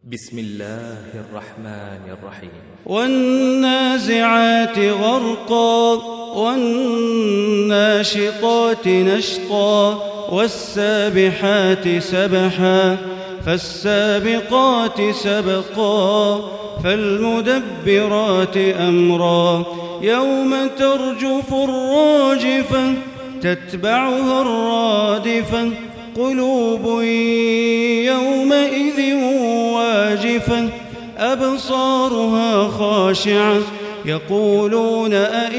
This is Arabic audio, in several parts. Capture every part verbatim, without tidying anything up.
بسم الله الرحمن الرحيم. والنازعات غرقا والناشطات نشطا والسابحات سبحا فالسابقات سبقا فالمدبرات أمرا يوم ترجف الراجفة تتبعها الرادفة قلوب يومئذ واجفة أبصارها خاشعة يقولون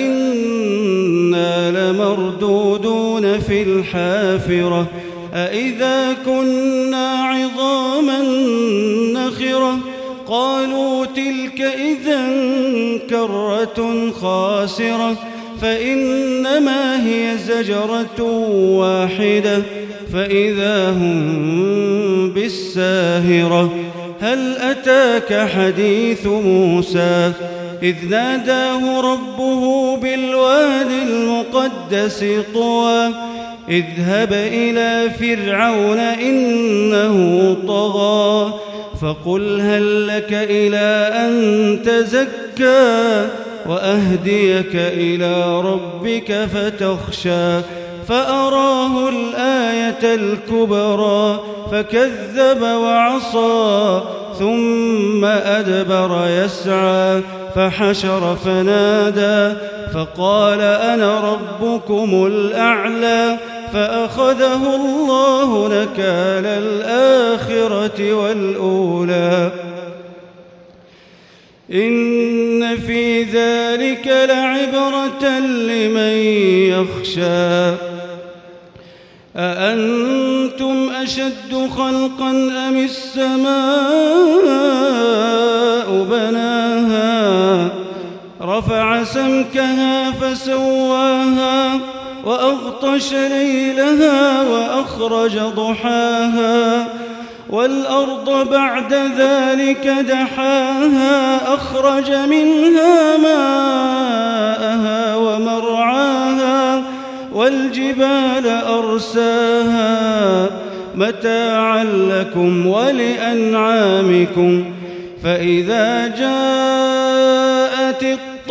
أئنا لمردودون في الحافرة أئذا كنا عظاما نخرة قالوا تلك إذا كرة خاسرة فإنما هي زجرة واحدة فإذا هم بالساهرة هل أتاك حديث موسى إذ ناداه ربه بالواد المقدس طوى اذهب إلى فرعون إنه طغى فقل هل لك إلى أن تزكى وأهديك إلى ربك فتخشى فأراه الآية الكبرى فكذب وعصى ثم أدبر يسعى فحشر فنادى فقال أنا ربكم الأعلى فأخذه الله نكال الآخرة والأولى إن في ذلك لعبرة لمن يخشى أأنتم أشد خلقا أم السماء بناها رفع سمكها فسواها وأغطش ليلها وأخرج ضحاها والأرض بعد ذلك دحاها أخرج منها ماءها ومرعاها والجبال أرساها متاعا لكم ولأنعامكم فإذا جاءت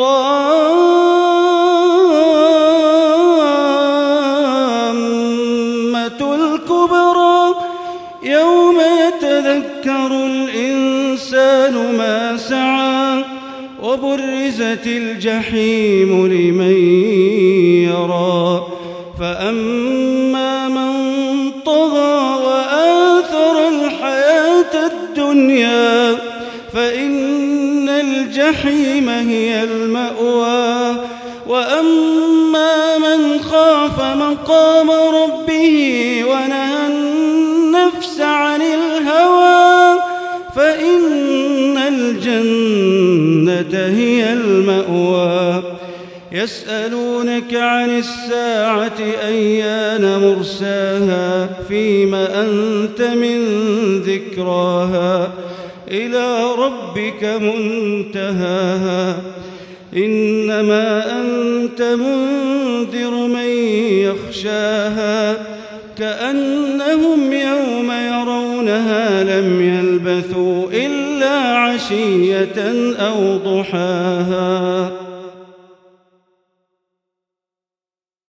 الطامة الكبرى يوم يتذكر الإنسان ما سعى وبرزت الجحيم لمن يرى فأما من طغى وآثر الحياة الدنيا فإن الجحيم هي المأوى وأما من خاف مقام ربه ونهى النفس عن الهوى فإن الجنة هي المأوى يسألونك عن الساعة أيان مرساها فيم أنت من ذكراها إلى ربك منتهاها إنما أنت منذر من يخشاها كأنهم يوم يرونها لم يلبثوا إلا عشية أو ضحاها.